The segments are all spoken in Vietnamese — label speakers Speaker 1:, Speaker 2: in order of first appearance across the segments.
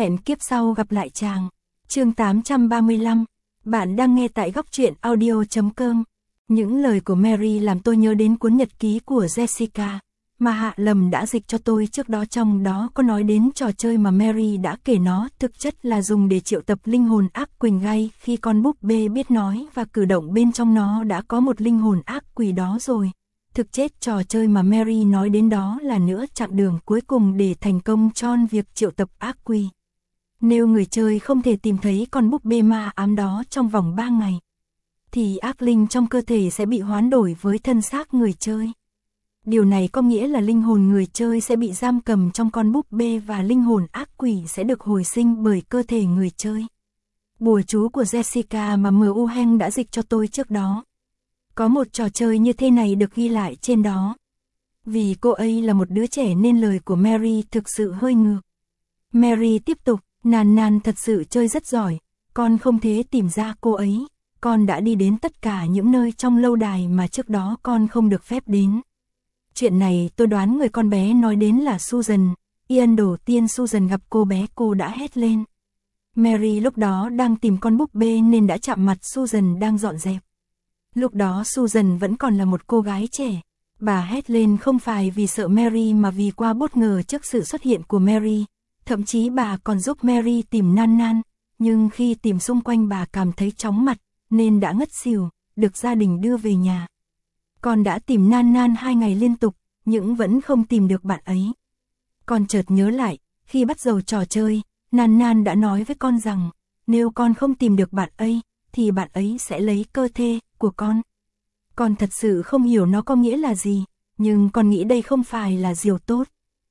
Speaker 1: Hẹn kiếp sau gặp lại chàng. Chương 835. Bạn đang nghe tại góc truyện audio.com. Những lời của Mary làm tôi nhớ đến cuốn nhật ký của Jessica mà Hạ Lầm đã dịch cho tôi trước đó, trong đó có nói đến trò chơi mà Mary đã kể, nó thực chất là dùng để triệu tập linh hồn ác quỷ ngay khi con búp bê biết nói và cử động bên trong nó đã có một linh hồn ác quỷ đó rồi. Thực chất trò chơi mà Mary nói đến đó là nửa chặng đường cuối cùng để thành công trong việc triệu tập ác quỷ. Nếu người chơi không thể tìm thấy con búp bê ma ám đó trong vòng 3 ngày, thì ác linh trong cơ thể sẽ bị hoán đổi với thân xác người chơi. Điều này có nghĩa là linh hồn người chơi sẽ bị giam cầm trong con búp bê và linh hồn ác quỷ sẽ được hồi sinh bởi cơ thể người chơi. Bùa chú của Jessica mà M.U. Heng đã dịch cho tôi trước đó. Có một trò chơi như thế này được ghi lại trên đó. Vì cô ấy là một đứa trẻ nên lời của Mary thực sự hơi ngược. Mary tiếp tục, Nan thật sự chơi rất giỏi, con không thể tìm ra cô ấy. Con đã đi đến tất cả những nơi trong lâu đài mà trước đó con không được phép đến. Chuyện này tôi đoán người con bé nói đến là Susan. Ian đầu tiên Susan gặp cô bé, cô đã hét lên. Mary lúc đó đang tìm con búp bê nên đã chạm mặt Susan đang dọn dẹp. Lúc đó Susan vẫn còn là một cô gái trẻ. Bà hét lên không phải vì sợ Mary mà vì quá bất ngờ trước sự xuất hiện của Mary. Thậm chí bà còn giúp Mary tìm Nan, nhưng khi tìm xung quanh bà cảm thấy chóng mặt, nên đã ngất xỉu, được gia đình đưa về nhà. Con đã tìm Nan 2 ngày liên tục, nhưng vẫn không tìm được bạn ấy. Con chợt nhớ lại, khi bắt đầu trò chơi, Nan đã nói với con rằng, nếu con không tìm được bạn ấy, thì bạn ấy sẽ lấy cơ thể của con. Con thật sự không hiểu nó có nghĩa là gì, nhưng con nghĩ đây không phải là điều tốt.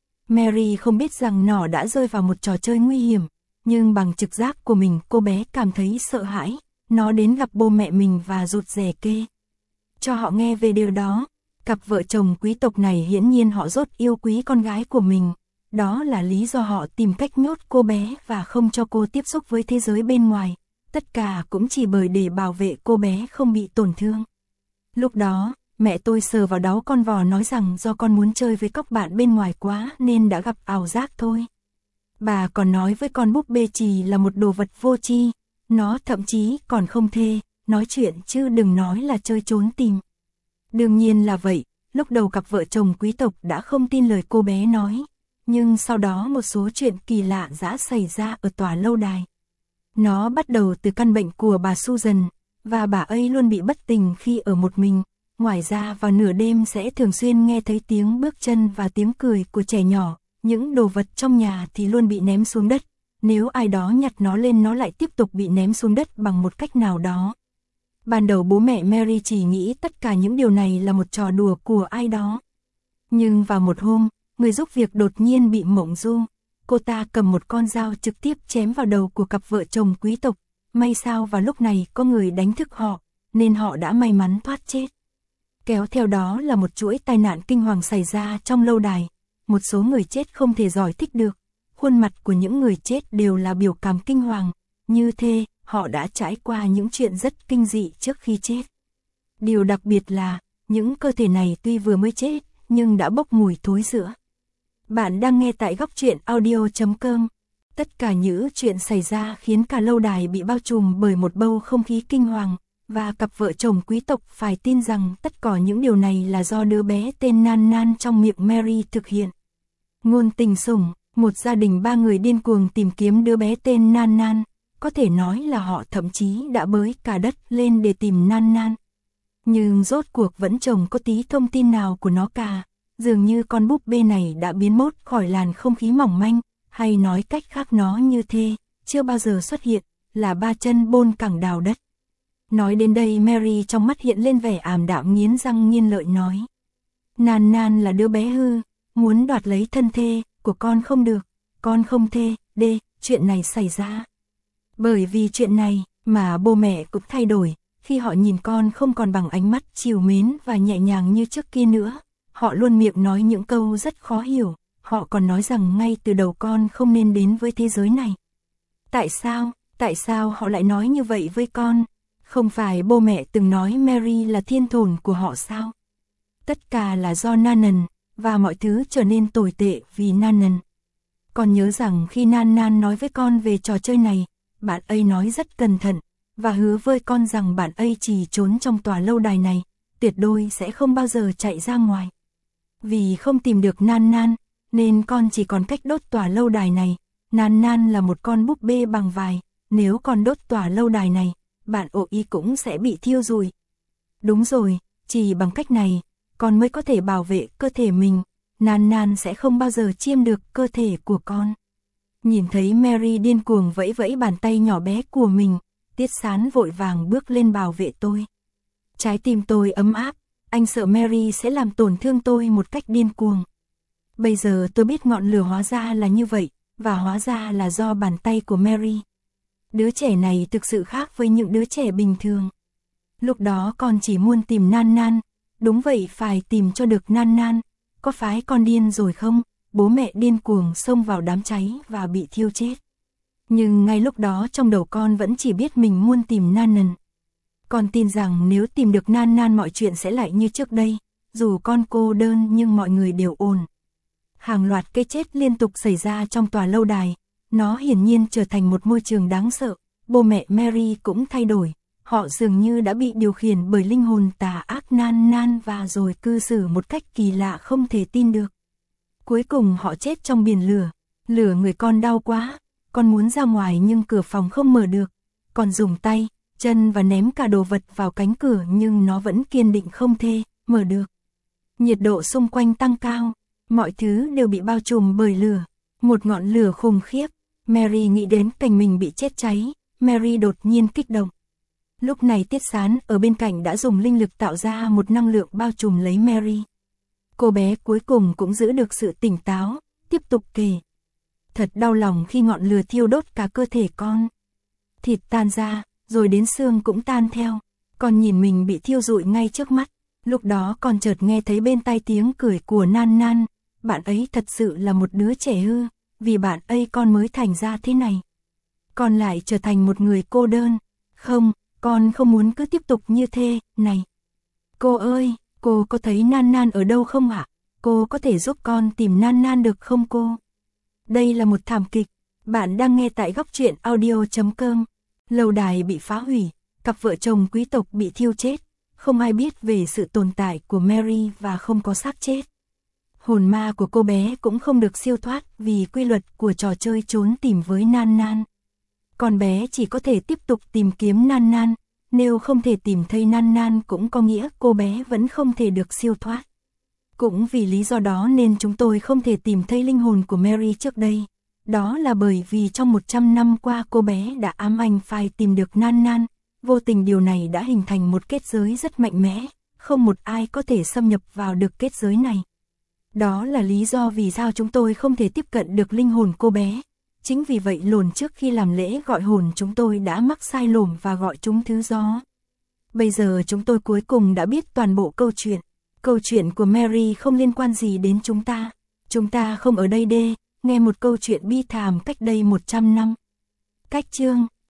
Speaker 1: Mary không biết rằng nó đã rơi vào một trò chơi nguy hiểm, nhưng bằng trực giác của mình cô bé cảm thấy sợ hãi. Nó đến gặp bố mẹ mình và rụt rè kê cho họ nghe về điều đó. Cặp vợ chồng quý tộc này hiển nhiên họ rất yêu quý con gái của mình. Đó là lý do họ tìm cách nhốt cô bé và không cho cô tiếp xúc với thế giới bên ngoài. Tất cả cũng chỉ bởi để bảo vệ cô bé không bị tổn thương. Lúc đó, mẹ tôi sờ vào đó con vò nói rằng do con muốn chơi với các bạn bên ngoài quá nên đã gặp ảo giác thôi. Bà còn nói với con búp bê chỉ là một đồ vật vô tri. Nó thậm chí còn không thể nói chuyện chứ đừng nói là chơi trốn tìm. Đương nhiên là vậy, lúc đầu cặp vợ chồng quý tộc đã không tin lời cô bé nói. Nhưng sau đó một số chuyện kỳ lạ đã xảy ra ở tòa lâu đài. Nó bắt đầu từ căn bệnh của bà Susan, và bà ấy luôn bị bất tỉnh khi ở một mình. Ngoài ra vào nửa đêm sẽ thường xuyên nghe thấy tiếng bước chân và tiếng cười của trẻ nhỏ. Những đồ vật trong nhà thì luôn bị ném xuống đất. Nếu ai đó nhặt nó lên nó lại tiếp tục bị ném xuống đất bằng một cách nào đó. Ban đầu bố mẹ Mary chỉ nghĩ tất cả những điều này là một trò đùa của ai đó. Nhưng vào một hôm, người giúp việc đột nhiên bị mộng du. Cô ta cầm một con dao trực tiếp chém vào đầu của cặp vợ chồng quý tộc. May sao vào lúc này có người đánh thức họ, nên họ đã may mắn thoát chết. Kéo theo đó là một chuỗi tai nạn kinh hoàng xảy ra trong lâu đài. Một số người chết không thể giải thích được. Khuôn mặt của những người chết đều là biểu cảm kinh hoàng, như thế họ đã trải qua những chuyện rất kinh dị trước khi chết. Điều đặc biệt là, những cơ thể này tuy vừa mới chết, nhưng đã bốc mùi thối rữa. Bạn đang nghe tại góc truyện audio.com. Tất cả những chuyện xảy ra khiến cả lâu đài bị bao trùm bởi một bầu không khí kinh hoàng, và cặp vợ chồng quý tộc phải tin rằng tất cả những điều này là do đứa bé tên Nan trong miệng Mary thực hiện. Ngôn tình sủng. Một gia đình 3 người điên cuồng tìm kiếm đứa bé tên Nan. Có thể nói là họ thậm chí đã bới cả đất lên để tìm Nan. Nhưng rốt cuộc vẫn chẳng có tí thông tin nào của nó cả. Dường như con búp bê này đã biến mất khỏi làn không khí mỏng manh, hay nói cách khác nó như thế, chưa bao giờ xuất hiện, là 3 chân bôn cẳng đào đất. Nói đến đây Mary trong mắt hiện lên vẻ ảm đạm, nghiến răng nghiến lợi nói. Nan là đứa bé hư, muốn đoạt lấy thân thể của con không được, con không thể để chuyện này xảy ra. Bởi vì chuyện này mà bố mẹ cũng thay đổi, khi họ nhìn con không còn bằng ánh mắt trìu mến và nhẹ nhàng như trước kia nữa. Họ luôn miệng nói những câu rất khó hiểu, họ còn nói rằng ngay từ đầu con không nên đến với thế giới này. Tại sao họ lại nói như vậy với con? Không phải bố mẹ từng nói Mary là thiên thồn của họ sao? Tất cả là do Nan, và mọi thứ trở nên tồi tệ vì Nan. Con nhớ rằng khi Nan Nan nói với con về trò chơi này, bạn ấy nói rất cẩn thận, và hứa với con rằng bạn ấy chỉ trốn trong tòa lâu đài này, tuyệt đối sẽ không bao giờ chạy ra ngoài. Vì không tìm được Nan Nan, nên con chỉ còn cách đốt tòa lâu đài này. Nan Nan là một con búp bê bằng vải, nếu con đốt tòa lâu đài này, bạn ổ y cũng sẽ bị thiêu rụi. Đúng rồi, chỉ bằng cách này, con mới có thể bảo vệ cơ thể mình. Nan Nan sẽ không bao giờ chiếm được cơ thể của con. Nhìn thấy Mary điên cuồng vẫy vẫy bàn tay nhỏ bé của mình, Tiết Sán vội vàng bước lên bảo vệ tôi. Trái tim tôi ấm áp, anh sợ Mary sẽ làm tổn thương tôi một cách điên cuồng. Bây giờ tôi biết ngọn lửa hóa ra là như vậy, và hóa ra là do bàn tay của Mary. Đứa trẻ này thực sự khác với những đứa trẻ bình thường. Lúc đó con chỉ muốn tìm Nan Nan, đúng vậy, phải tìm cho được Nan Nan. Có phải con điên rồi không? Bố mẹ điên cuồng xông vào đám cháy và bị thiêu chết. Nhưng ngay lúc đó trong đầu con vẫn chỉ biết mình muốn tìm Nan Nan. Con tin rằng nếu tìm được Nan Nan mọi chuyện sẽ lại như trước đây, dù con cô đơn nhưng mọi người đều ổn. Hàng loạt cái chết liên tục xảy ra trong tòa lâu đài, nó hiển nhiên trở thành một môi trường đáng sợ. Bố mẹ Mary cũng thay đổi, họ dường như đã bị điều khiển bởi linh hồn tà ác Nan Nan và rồi cư xử một cách kỳ lạ không thể tin được. Cuối cùng họ chết trong biển lửa. Lửa người con đau quá, con muốn ra ngoài nhưng cửa phòng không mở được. Con dùng tay, chân và ném cả đồ vật vào cánh cửa nhưng nó vẫn kiên định không thể mở được. Nhiệt độ xung quanh tăng cao, mọi thứ đều bị bao trùm bởi lửa, một ngọn lửa khủng khiếp. Mary nghĩ đến cảnh mình bị chết cháy, Mary đột nhiên kích động. Lúc này Tiết Sán ở bên cạnh đã dùng linh lực tạo ra một năng lượng bao trùm lấy Mary. Cô bé cuối cùng cũng giữ được sự tỉnh táo, tiếp tục kể. Thật đau lòng khi ngọn lửa thiêu đốt cả cơ thể con. Thịt tan ra, rồi đến xương cũng tan theo. Con nhìn mình bị thiêu rụi ngay trước mắt. Lúc đó con chợt nghe thấy bên tai tiếng cười của Nan Nan. Bạn ấy thật sự là một đứa trẻ hư, vì bạn ấy con mới thành ra thế này. Con lại trở thành một người cô đơn. Không, con không muốn cứ tiếp tục như thế này. Cô ơi, cô có thấy Nan Nan ở đâu không ạ? Cô có thể giúp con tìm Nan Nan được không cô? Đây là một thảm kịch. Bạn đang nghe tại Góc Truyện Audio.com. Lâu đài bị phá hủy, cặp vợ chồng quý tộc bị thiêu chết. Không ai biết về sự tồn tại của Mary và không có xác chết. Hồn ma của cô bé cũng không được siêu thoát vì quy luật của trò chơi trốn tìm với Nan Nan. Con bé chỉ có thể tiếp tục tìm kiếm Nan Nan. Nếu không thể tìm thấy Nan Nan cũng có nghĩa cô bé vẫn không thể được siêu thoát. Cũng vì lý do đó nên chúng tôi không thể tìm thấy linh hồn của Mary trước đây. Đó là bởi vì trong 100 năm qua cô bé đã ám ảnh phải tìm được Nan Nan. Vô tình điều này đã hình thành một kết giới rất mạnh mẽ, không một ai có thể xâm nhập vào được kết giới này. Đó là lý do vì sao chúng tôi không thể tiếp cận được linh hồn cô bé. Chính vì vậy lồn trước khi làm lễ gọi hồn chúng tôi đã mắc sai lầm và gọi chúng thứ gió. Bây giờ chúng tôi cuối cùng đã biết toàn bộ câu chuyện. Câu chuyện của Mary không liên quan gì đến chúng ta. Chúng ta không ở đây để nghe một câu chuyện bi thảm cách đây 100 năm. Cách chương